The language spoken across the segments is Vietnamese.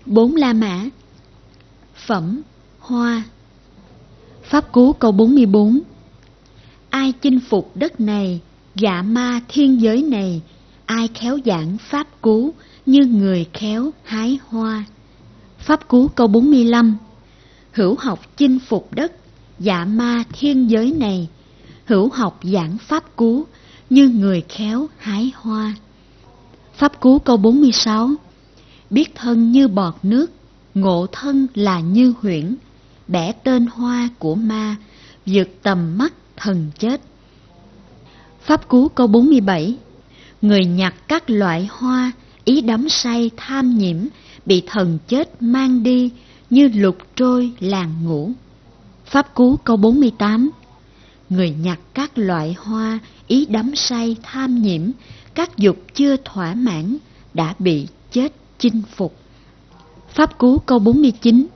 4 La Mã. Phẩm Hoa. Pháp Cú câu 44. Ai chinh phục đất này, gạ ma thiên giới này, ai khéo giảng Pháp Cú như người khéo hái hoa. Pháp Cú câu 45. Hữu học chinh phục đất, dạ ma thiên giới này, hữu học giảng Pháp Cú như người khéo hái hoa. Pháp Cú câu 46. Biết thân như bọt nước, ngộ thân là như huyễn, bẻ tên hoa của ma, vượt tầm mắt thần chết. Pháp Cú câu 47. Người nhặt các loại hoa, ý đắm say tham nhiễm, bị thần chết mang đi như lục trôi làng ngủ. Pháp Cú câu 48. Người nhặt các loại hoa, ý đắm say tham nhiễm, các dục chưa thỏa mãn, đã bị chết chinh phục. Pháp Cú câu 49.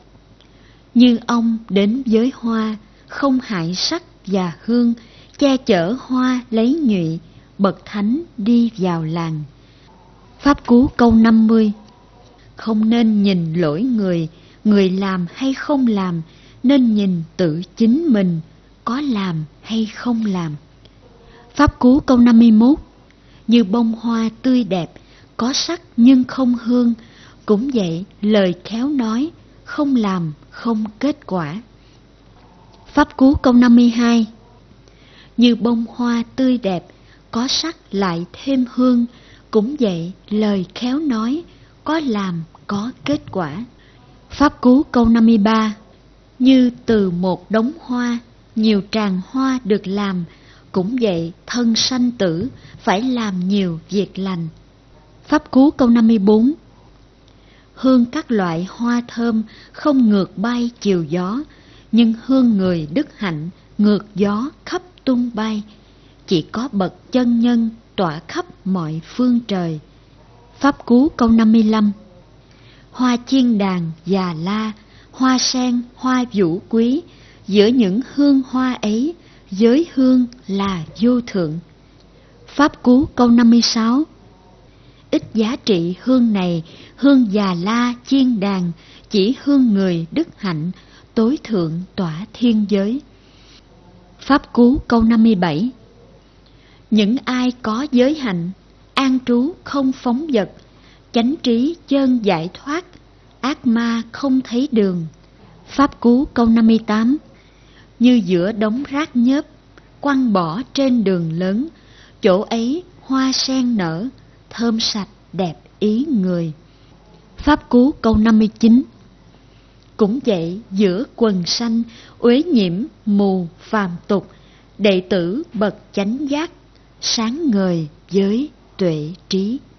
Như ông đến với hoa, không hại sắc và hương, che chở hoa lấy nhụy, bậc thánh đi vào làng. Pháp Cú câu 50. Không nên nhìn lỗi người, người làm hay không làm, nên nhìn tự chính mình, có làm hay không làm. Pháp Cú câu 51. Như bông hoa tươi đẹp, có sắc nhưng không hương, cũng vậy lời khéo nói, không làm không kết quả. Pháp Cú câu 52. Như bông hoa tươi đẹp, có sắc lại thêm hương, cũng vậy lời khéo nói, có làm có kết quả. Pháp Cú câu 53. Như từ một đống hoa, nhiều tràng hoa được làm, cũng vậy thân sanh tử, phải làm nhiều việc lành. Pháp Cú câu 54. Hương các loại hoa thơm không ngược bay chiều gió, nhưng hương người đức hạnh ngược gió khắp tung bay, chỉ có bậc chân nhân tỏa khắp mọi phương trời. Pháp Cú câu 55. Hoa chiên đàn già la, hoa sen, hoa vũ quý, giữa những hương hoa ấy, giới hương là vô thượng. Pháp Cú câu 56. Ít giá trị hương này, hương già la chiên đàn, chỉ hương người đức hạnh, tối thượng tỏa thiên giới. Pháp Cú câu 57. Những ai có giới hạnh, an trú không phóng dật, chánh trí chơn giải thoát, ác ma không thấy đường. Pháp Cú câu 58. Như giữa đống rác nhớp, quăng bỏ trên đường lớn, chỗ ấy hoa sen nở, thơm sạch đẹp ý người. Pháp Cú câu 59. Cũng vậy giữa quần sanh, uế nhiễm mù phàm tục, đệ tử bậc chánh giác, sáng ngời với tuệ trí.